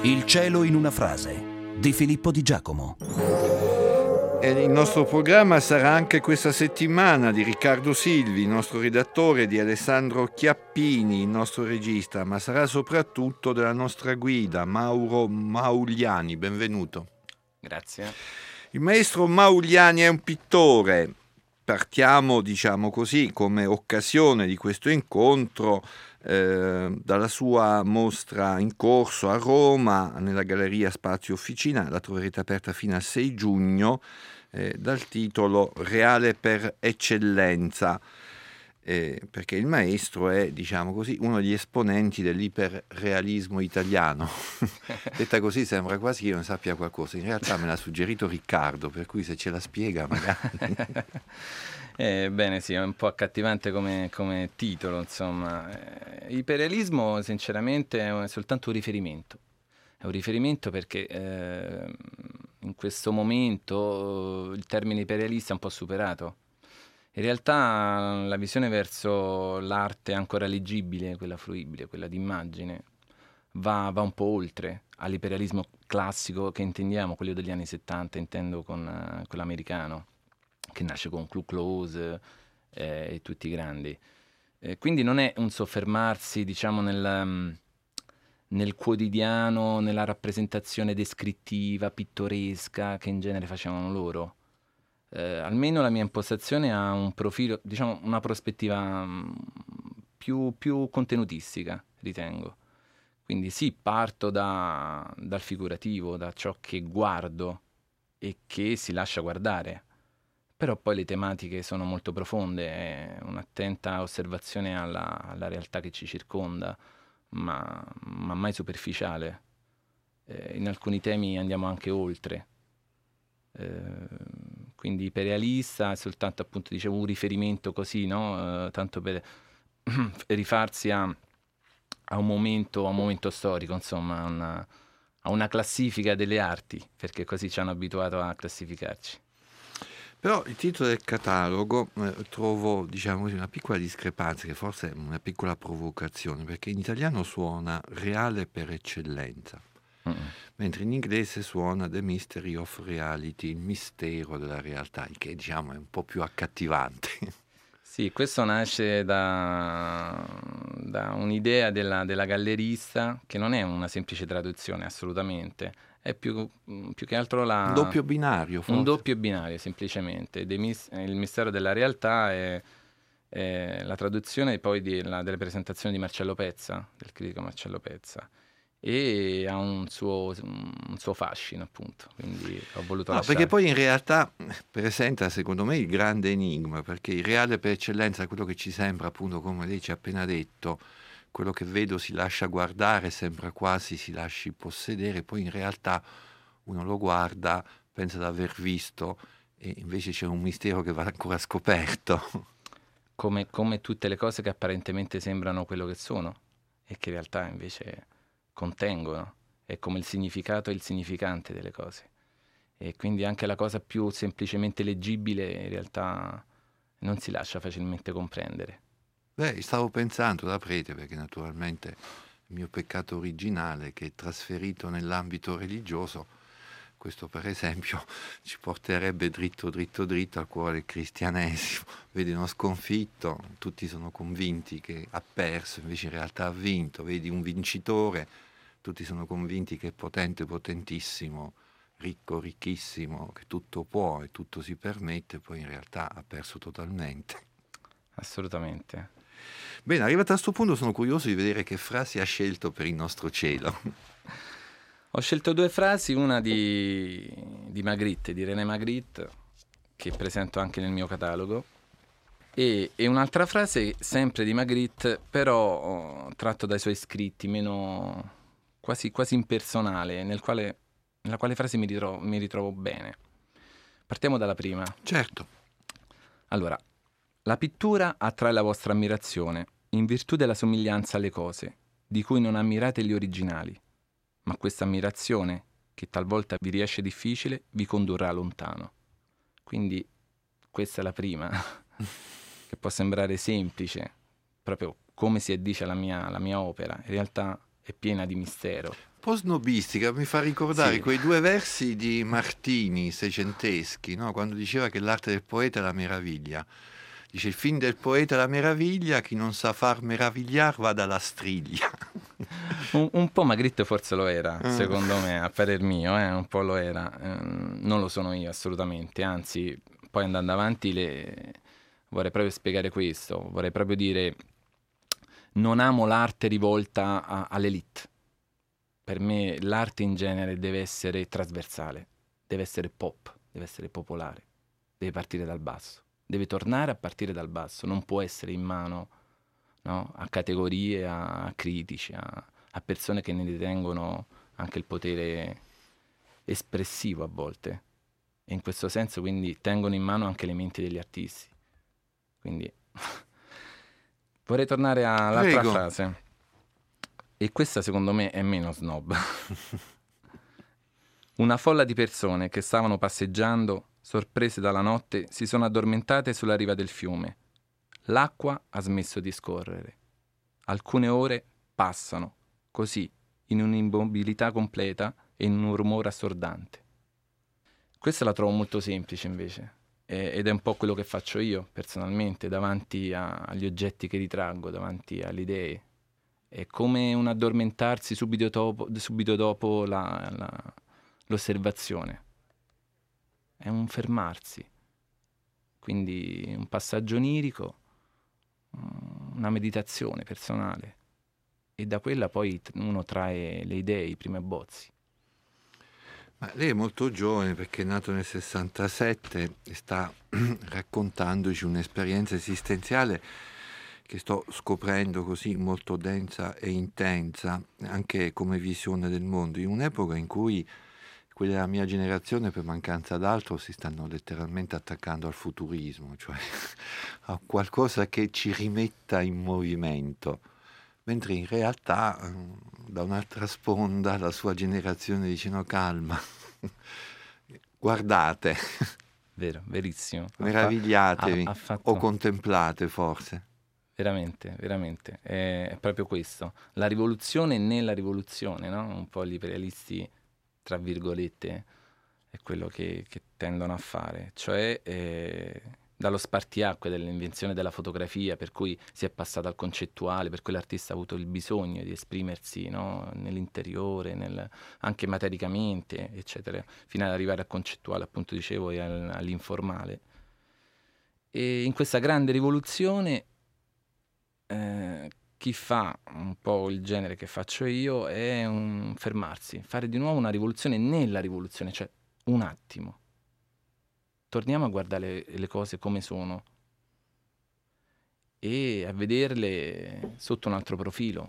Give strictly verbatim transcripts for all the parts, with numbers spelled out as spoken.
Il cielo in una frase di Filippo Di Giacomo. E il nostro programma sarà anche questa settimana di Riccardo Silvi, il nostro redattore, di Alessandro Chiappini, il nostro regista, ma sarà soprattutto della nostra guida, Mauro Mauliani. Benvenuto. Grazie. Il maestro Mauliani è un pittore. Partiamo, diciamo così, come occasione di questo incontro eh, dalla sua mostra in corso a Roma, nella Galleria Spazio Officina. La troverete aperta fino al sei giugno, eh, dal titolo Reale per eccellenza, eh, perché il maestro è, diciamo così, uno degli esponenti dell'iperrealismo italiano. Detta così sembra quasi che io non sappia qualcosa, in realtà me l'ha suggerito Riccardo, per cui se ce la spiega magari. Eh, bene, sì, è un po' accattivante come, come titolo, insomma. Eh, iperrealismo, sinceramente, è soltanto un riferimento. È un riferimento perché eh, in questo momento il termine iperrealista è un po' superato. In realtà la visione verso l'arte ancora leggibile, quella fruibile, quella d'immagine, va, va un po' oltre all'iperrealismo classico che intendiamo, quello degli anni settanta, intendo con uh, quello americano, che nasce con Clu Close eh, e tutti i grandi. Eh, quindi non è un soffermarsi, diciamo, nel, um, nel quotidiano, nella rappresentazione descrittiva, pittoresca, che in genere facevano loro. Eh, almeno la mia impostazione ha un profilo, diciamo, una prospettiva um, più, più contenutistica, ritengo. Quindi sì, parto da, dal figurativo, da ciò che guardo e che si lascia guardare. Però poi le tematiche sono molto profonde, è un'attenta osservazione alla, alla realtà che ci circonda, ma, ma mai superficiale. Eh, in alcuni temi andiamo anche oltre. Eh, quindi iperrealista è soltanto, appunto, dicevo, un riferimento così, no? Eh, tanto per rifarsi a, a un momento, a un momento storico, insomma, a una, a una classifica delle arti, perché così ci hanno abituato a classificarci. Però il titolo del catalogo eh, trovo, diciamo così, una piccola discrepanza, che forse è una piccola provocazione, perché in italiano suona reale per eccellenza, Mm-mm. mentre in inglese suona The Mystery of Reality, il mistero della realtà, il che, diciamo, è un po' più accattivante. Sì, questo nasce da, da un'idea della, della gallerista, che non è una semplice traduzione, assolutamente. È più, più che altro la... Un doppio binario, forse. Un doppio binario, semplicemente. Mis- il mistero della realtà è, è la traduzione poi di, la, delle presentazioni di Marcello Pezza, del critico Marcello Pezza. E ha un suo, un suo fascino, appunto, quindi ho voluto no, lasciare. Perché poi in realtà presenta, secondo me, il grande enigma, perché il reale per eccellenza è quello che ci sembra, appunto, come lei ci ha appena detto, quello che vedo si lascia guardare, sembra quasi si lasci possedere, poi in realtà uno lo guarda, pensa di aver visto, e invece c'è un mistero che va ancora scoperto. Come, come tutte le cose che apparentemente sembrano quello che sono, e che in realtà invece contengono, è come il significato e il significante delle cose. E quindi anche la cosa più semplicemente leggibile in realtà non si lascia facilmente comprendere. Beh, stavo pensando da prete, perché naturalmente il mio peccato originale, che è trasferito nell'ambito religioso, questo per esempio ci porterebbe dritto dritto dritto al cuore del cristianesimo. Vedi uno sconfitto, tutti sono convinti che ha perso, invece in realtà ha vinto. Vedi un vincitore, tutti sono convinti che è potente, potentissimo, ricco, ricchissimo, che tutto può e tutto si permette, poi in realtà ha perso totalmente. Assolutamente. Bene, arrivato a questo punto sono curioso di vedere che frasi ha scelto per il nostro cielo. Ho scelto due frasi, una di, di Magritte, di René Magritte, che presento anche nel mio catalogo, e, e un'altra frase sempre di Magritte, però oh, tratto dai suoi scritti, meno quasi, quasi impersonale, nel quale, nella quale frase mi ritrovo, mi ritrovo bene. Partiamo dalla prima. Certo. Allora, la pittura attrae la vostra ammirazione in virtù della somiglianza alle cose, di cui non ammirate gli originali. Ma questa ammirazione, che talvolta vi riesce difficile, vi condurrà lontano. Quindi questa è la prima, che può sembrare semplice, proprio come si addice alla mia, alla mia opera. In realtà è piena di mistero. Un po' snobistica, mi fa ricordare Sì. quei due versi di Martini, seicenteschi, no? Quando diceva che l'arte del poeta è la meraviglia. Dice: il fin del poeta è la meraviglia, chi non sa far meravigliar va dalla striglia. Un, un po' Magritte forse lo era, Ah. secondo me, a parer mio, eh, un po' lo era. Ehm, non lo sono io assolutamente, anzi, poi andando avanti le... vorrei proprio spiegare questo, vorrei proprio dire, non amo l'arte rivolta a- all'elite. Per me l'arte in genere deve essere trasversale, deve essere pop, deve essere popolare, deve partire dal basso, deve tornare a partire dal basso, non può essere in mano, no, a categorie, a, a critici, a, a persone che ne detengono anche il potere espressivo a volte. E in questo senso quindi tengono in mano anche le menti degli artisti. Quindi vorrei tornare all'altra Prego. frase. E questa secondo me è meno snob. Una folla di persone che stavano passeggiando, sorprese dalla notte, si sono addormentate sulla riva del fiume. L'acqua ha smesso di scorrere. Alcune ore passano, così, in un'immobilità completa e in un rumore assordante. Questa la trovo molto semplice invece, e- ed è un po' quello che faccio io personalmente davanti a- agli oggetti che ritraggo, davanti alle idee. È come un addormentarsi subito dopo, subito dopo la- la- l'osservazione. È un fermarsi. Quindi un passaggio onirico, mm, una meditazione personale. E da quella poi t- uno trae le idee, i primi abbozzi. Ma lei è molto giovane perché è nato nel sessantasette e sta raccontandoci un'esperienza esistenziale che sto scoprendo così molto densa e intensa, anche come visione del mondo, in un'epoca in cui quelli della mia generazione, per mancanza d'altro, si stanno letteralmente attaccando al futurismo, cioè a qualcosa che ci rimetta in movimento, mentre in realtà eh, da un'altra sponda la sua generazione dice: no, calma, guardate, Vero, verissimo. Ha fa- meravigliatevi ha- ha fatto- o contemplate forse. Veramente, veramente. È, è proprio questo. La rivoluzione nella rivoluzione, no? Un po' gli imperialisti, tra virgolette, è quello che, che tendono a fare. Cioè, eh, dallo spartiacque dell'invenzione della fotografia, per cui si è passato al concettuale, per cui l'artista ha avuto il bisogno di esprimersi, no? Nell'interiore, nel- anche matericamente, eccetera, fino ad arrivare al concettuale, appunto dicevo, e al- all'informale. E in questa grande rivoluzione eh, chi fa un po' il genere che faccio io è un fermarsi, fare di nuovo una rivoluzione nella rivoluzione, cioè un attimo. Torniamo a guardare le, le cose come sono e a vederle sotto un altro profilo.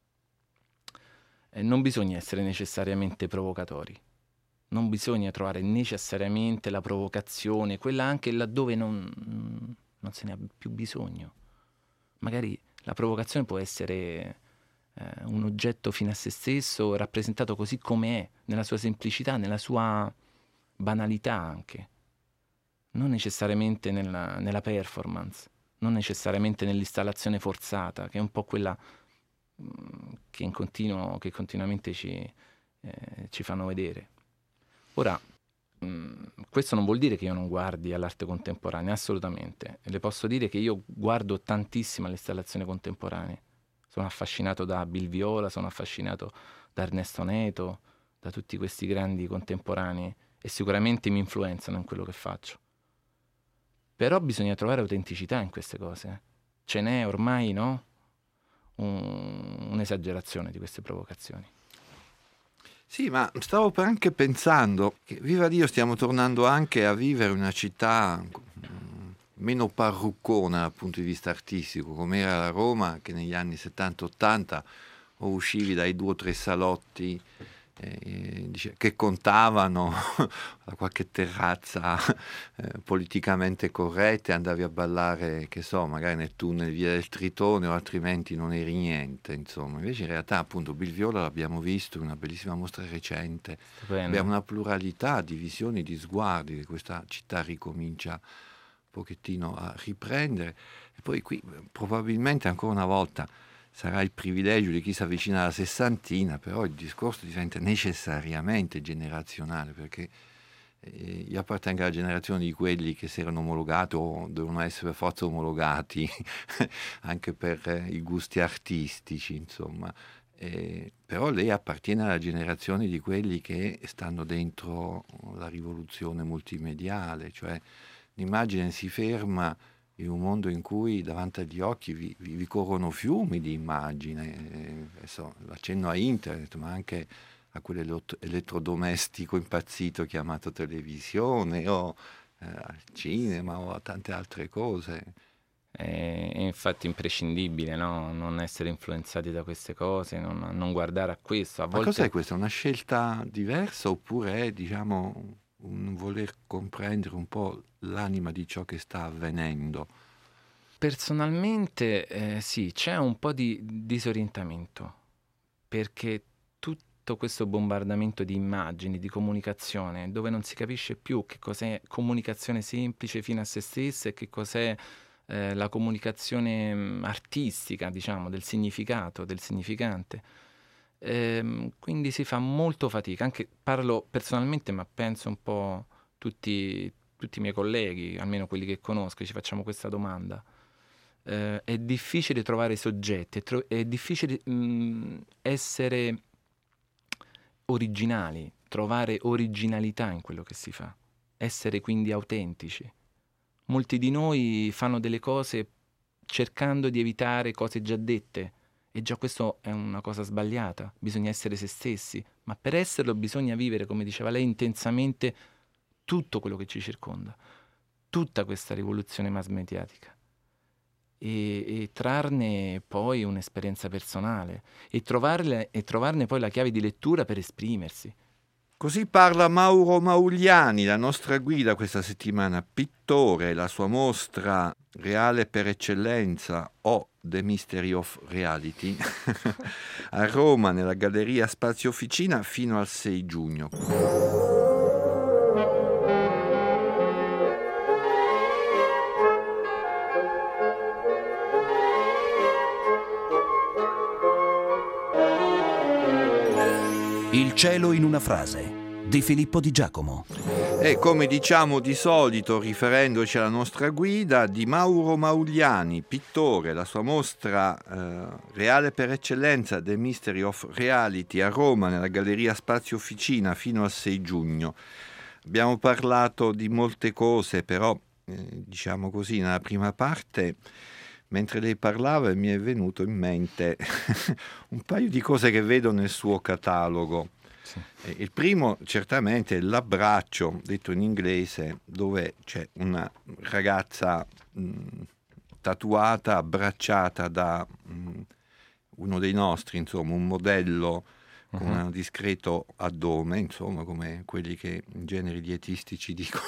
E non bisogna essere necessariamente provocatori, non bisogna trovare necessariamente la provocazione, quella anche laddove non, non se ne ha più bisogno. Magari la provocazione può essere eh, un oggetto fine a se stesso, rappresentato così come è, nella sua semplicità, nella sua banalità anche. Non necessariamente nella, nella performance, non necessariamente nell'installazione forzata, che è un po' quella mh, che, in continuo, che continuamente ci, eh, ci fanno vedere. Ora, mh, questo non vuol dire che io non guardi all'arte contemporanea, assolutamente. E le posso dire che io guardo tantissimo all'installazione contemporanea. Sono affascinato da Bill Viola, sono affascinato da Ernesto Neto, da tutti questi grandi contemporanei e sicuramente mi influenzano in quello che faccio. Però bisogna trovare autenticità in queste cose. Ce n'è ormai, no? Un- un'esagerazione di queste provocazioni. Sì, ma stavo anche pensando che, viva Dio, stiamo tornando anche a vivere una città mm, meno parruccona dal punto di vista artistico, come era la Roma, che negli anni settanta ottanta o uscivi dai due o tre salotti eh, dice, che contavano da qualche terrazza eh, politicamente corretta e andavi a ballare, che so, magari nel tunnel via del Tritone, o altrimenti non eri niente, insomma. Invece in realtà appunto Bill Viola l'abbiamo visto in una bellissima mostra recente. Stupendo. Abbiamo una pluralità di visioni, di sguardi, che questa città ricomincia un pochettino a riprendere. E poi qui probabilmente ancora una volta sarà il privilegio di chi si avvicina alla sessantina, però il discorso diventa necessariamente generazionale, perché eh, io appartengo alla generazione di quelli che si erano omologati o devono essere per forza omologati anche per eh, i gusti artistici, insomma. Eh, però lei appartiene alla generazione di quelli che stanno dentro la rivoluzione multimediale, cioè l'immagine si ferma in un mondo in cui davanti agli occhi vi, vi, vi corrono fiumi di immagine, eh, so, l'accenno a internet, ma anche a quell'elettrodomestico impazzito chiamato televisione o eh, al cinema o a tante altre cose. È, è infatti imprescindibile, no? Non essere influenzati da queste cose, non, non guardare a questo. A Ma volte... cos'è questa? Una scelta diversa oppure è, diciamo, un voler comprendere un po' l'anima di ciò che sta avvenendo? Personalmente eh, sì, c'è un po' di disorientamento, perché tutto questo bombardamento di immagini, di comunicazione, dove non si capisce più che cos'è comunicazione semplice fino a se stessa e che cos'è eh, la comunicazione mh, artistica, diciamo, del significato, del significante. Ehm, quindi si fa molto fatica, anche parlo personalmente, ma penso un po' tutti, tutti i miei colleghi, almeno quelli che conosco, ci facciamo questa domanda. Eh, è difficile trovare soggetti, è, tro- è difficile mh, essere originali, trovare originalità in quello che si fa, essere quindi autentici. Molti di noi fanno delle cose cercando di evitare cose già dette, e già questo è una cosa sbagliata. Bisogna essere se stessi, ma per esserlo bisogna vivere, come diceva lei, intensamente tutto quello che ci circonda, tutta questa rivoluzione mass mediatica, e, e trarne poi un'esperienza personale e, trovarle, e trovarne poi la chiave di lettura per esprimersi. Così parla Mauro Mauliani, la nostra guida questa settimana, pittore, la sua mostra Reale per eccellenza o The Mystery of Reality a Roma nella Galleria Spazio Officina fino al sei giugno. Il cielo in una frase di Filippo Di Giacomo. E come diciamo di solito, riferendoci alla nostra guida, di Mauro Mauliani, pittore, la sua mostra eh, Reale per eccellenza, The Mystery of Reality a Roma nella Galleria Spazio Officina fino al sei giugno. Abbiamo parlato di molte cose, però eh, diciamo così, nella prima parte, mentre lei parlava, mi è venuto in mente un paio di cose che vedo nel suo catalogo. Sì. Il primo certamente è l'abbraccio, detto in inglese, dove c'è una ragazza mh, tatuata, abbracciata da mh, uno dei nostri, insomma, un modello uh-huh. con un discreto addome, insomma, come quelli che in genere gli etistici dicono.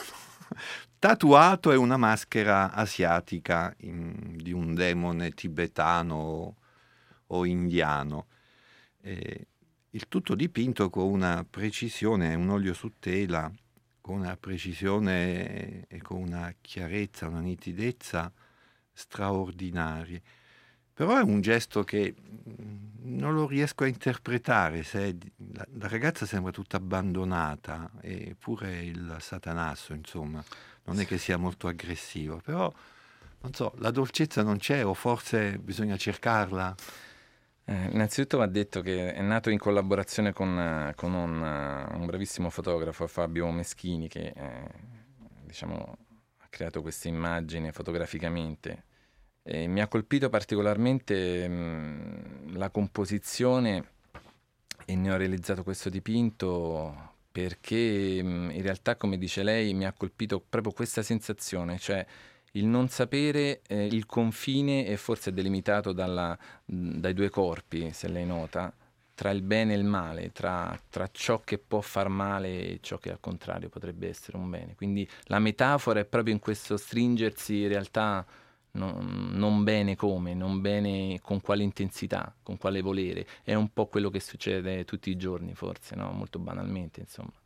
Tatuato è una maschera asiatica in, di un demone tibetano o, o indiano. Eh, il tutto dipinto con una precisione, un olio su tela, con una precisione e con una chiarezza, una nitidezza straordinarie. Però è un gesto che non lo riesco a interpretare, se la, la ragazza sembra tutta abbandonata, eppure il satanasso, insomma, non è che sia molto aggressivo, però, non so, la dolcezza non c'è o forse bisogna cercarla? Eh, innanzitutto va detto che è nato in collaborazione con, con un, un bravissimo fotografo, Fabio Meschini, che eh, diciamo, ha creato queste immagini fotograficamente. E mi ha colpito particolarmente mh, la composizione, e ne ho realizzato questo dipinto perché mh, in realtà, come dice lei, mi ha colpito proprio questa sensazione, cioè il non sapere eh, il confine, e forse è delimitato dalla, mh, dai due corpi, se lei nota, tra il bene e il male, tra, tra ciò che può far male e ciò che al contrario potrebbe essere un bene. Quindi la metafora è proprio in questo stringersi in realtà non, non bene come, non bene con quale intensità, con quale volere. È un po' quello che succede tutti i giorni forse, no? Molto banalmente, insomma.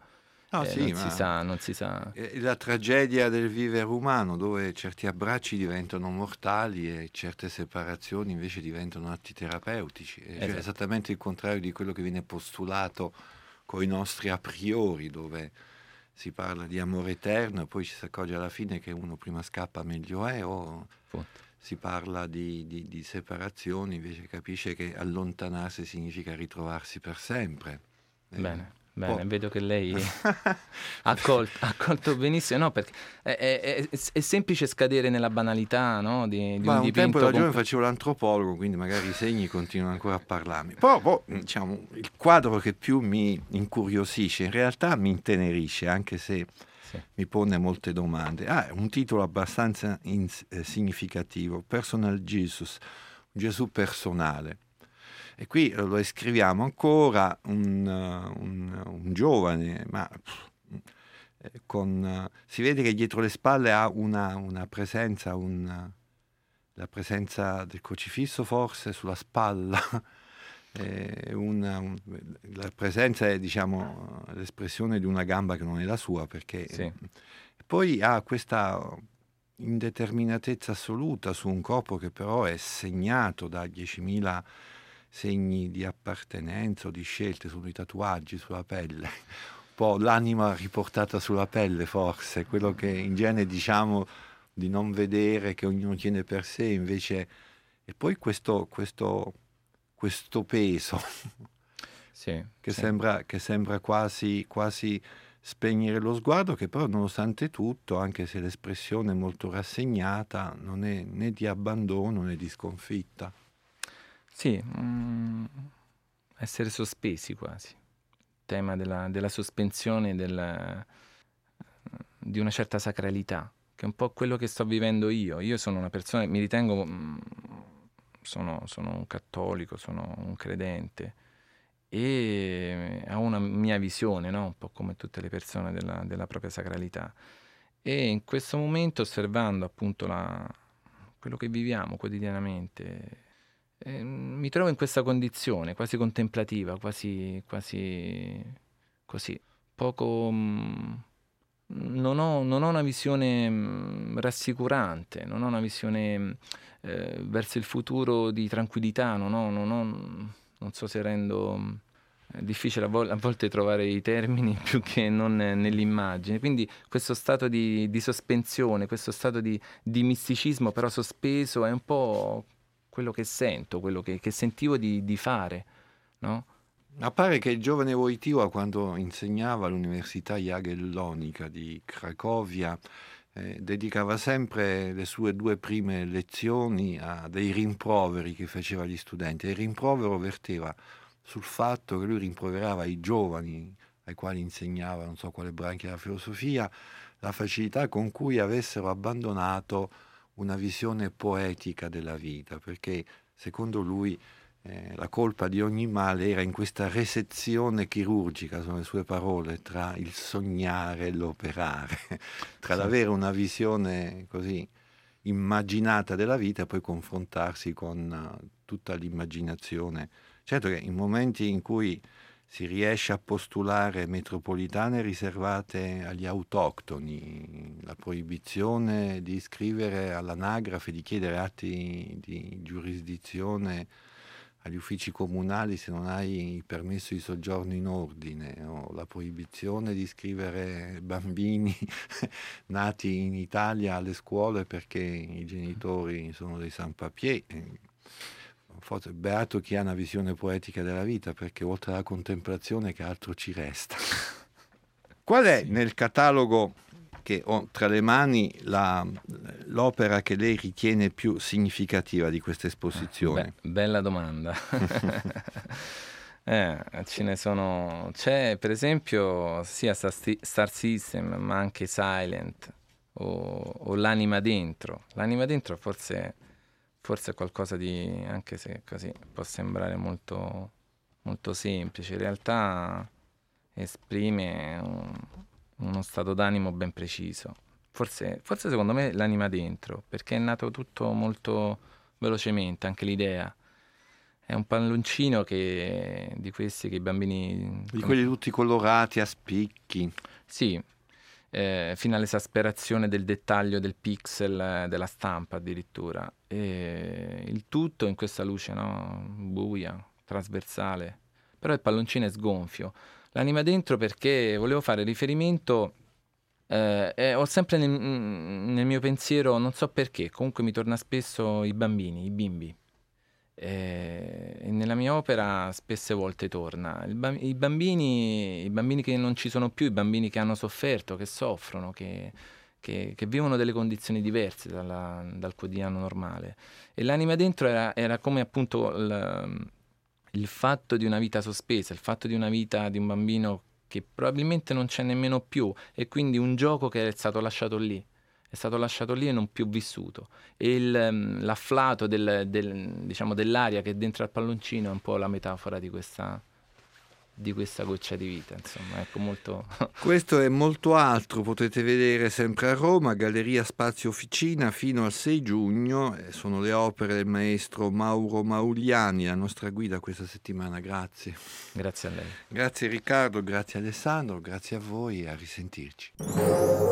No, eh, sì, non ma si sa, non si sa. è la tragedia del vivere umano, dove certi abbracci diventano mortali e certe separazioni invece diventano atti terapeutici. E cioè Esatto. esattamente il contrario di quello che viene postulato con i nostri a priori, dove si parla di amore eterno e poi ci si accorge alla fine che uno prima scappa meglio è, o Appunto. si parla di, di, di separazioni, invece capisce che allontanarsi significa ritrovarsi per sempre. Eh, Bene, un bene, po'. vedo che lei ha colto, ha colto benissimo, no, perché è, è- è- è semplice scadere nella banalità, no, di, di Ma un un tempo dipinto da giovane compl- facevo l'antropologo, quindi magari i segni continuano ancora a parlarmi. Però, boh, diciamo, il quadro che più mi incuriosisce, in realtà mi intenerisce, anche se Sì. mi pone molte domande. Ah, è un titolo abbastanza in- eh, significativo, Personal Jesus, Gesù personale. E qui eh, lo scriviamo ancora un, uh, un- un giovane, ma pff, eh, con, eh, si vede che dietro le spalle ha una, una presenza, un, la presenza del crocifisso forse sulla spalla. Eh, una- un- la presenza è, diciamo, l'espressione di una gamba che non è la sua, perché Sì. poi ha questa indeterminatezza assoluta su un corpo che però è segnato da diecimila segni di appartenenza o di scelte, sono i tatuaggi sulla pelle, un po' l'anima riportata sulla pelle forse, quello che in genere diciamo di non vedere, che ognuno tiene per sé, invece, e poi questo, questo, questo peso Sì, che, sì. sembra, che sembra quasi, quasi spegnere lo sguardo, che però nonostante tutto, anche se l'espressione è molto rassegnata, non è né di abbandono né di sconfitta. Sì, mm, essere sospesi quasi. Il tema della, della sospensione del- di una certa sacralità, che è un po' quello che sto vivendo io. Io sono una persona, mi ritengo, mm, sono, sono un cattolico, sono un credente e ho una mia visione, no? Un po' come tutte le persone della, della propria sacralità. E in questo momento, osservando appunto la- quello che viviamo quotidianamente, eh, mi trovo in questa condizione quasi contemplativa, quasi, quasi così, poco... mm, non ho, non ho una visione mm, rassicurante, non ho una visione mm, eh, verso il futuro di tranquillità, non ho, non ho- non so se rendo... mm, È difficile a, vol- a volte trovare i termini più che non eh, nell'immagine. Quindi questo stato di, di sospensione, questo stato di, di misticismo però sospeso è un po' quello che sento, quello che, che sentivo di, di fare, no? Ma pare che il giovane Wojtyła, quando insegnava all'Università Jagiellonica di Cracovia, eh, dedicava sempre le sue due prime lezioni a dei rimproveri che faceva agli studenti. E il rimprovero verteva sul fatto che lui rimproverava i giovani ai quali insegnava non so quale branchia della filosofia, la facilità con cui avessero abbandonato una visione poetica della vita, perché secondo lui eh, la colpa di ogni male era in questa resezione chirurgica, sono le sue parole, tra il sognare e l'operare, tra Sì. l'avere una visione così immaginata della vita e poi confrontarsi con uh, tutta l'immaginazione. Certo che in momenti in cui si riesce a postulare metropolitane riservate agli autoctoni, la proibizione di iscrivere all'anagrafe, di chiedere atti di giurisdizione agli uffici comunali se non hai il permesso di soggiorno in ordine, o la proibizione di iscrivere bambini nati in Italia alle scuole perché i genitori sono dei sans-papier. Forse beato chi ha una visione poetica della vita, perché oltre alla contemplazione che altro ci resta. Qual è Sì. nel catalogo che ho tra le mani la- l'opera che lei ritiene più significativa di questa esposizione? Beh, bella domanda. Eh, ce ne sono. C'è per esempio sia Star, Sti- Star System, ma anche Silent o, o L'anima dentro. L'anima dentro forse, forse è qualcosa di, anche se così può sembrare molto, molto semplice, in realtà esprime un- uno stato d'animo ben preciso. Forse, forse secondo me l'anima dentro, perché è nato tutto molto velocemente, anche l'idea. È un palloncino che, di questi che i bambini... Di con- quelli tutti colorati a spicchi. Sì, eh, fino all'esasperazione del dettaglio del pixel, eh, della stampa addirittura. E il tutto in questa luce, no? Buia, trasversale. Però il palloncino è sgonfio. L'anima dentro perché volevo fare riferimento, eh, e ho sempre nel, nel mio pensiero, non so perché, comunque mi torna spesso i bambini, i bimbi. Eh, E nella mia opera spesse volte torna. Il ba- i bambini, i bambini che non ci sono più, i bambini che hanno sofferto, che soffrono, che, che- che vivono delle condizioni diverse dalla- dal quotidiano normale. E l'anima dentro era, era come appunto il, il fatto di una vita sospesa, il fatto di una vita di un bambino che probabilmente non c'è nemmeno più, e quindi un gioco che è stato lasciato lì. È stato lasciato lì e non più vissuto. E il, ehm, l'afflato del- del- diciamo, dell'aria che è dentro al palloncino è un po' la metafora di questa, di questa goccia di vita, insomma, ecco, molto... Questo è molto altro, potete vedere sempre a Roma, Galleria Spazio Officina fino al sei giugno, eh, sono le opere del maestro Mauro Mauliani, la nostra guida questa settimana, grazie. Grazie a lei. Grazie Riccardo, grazie Alessandro, grazie a voi e a risentirci.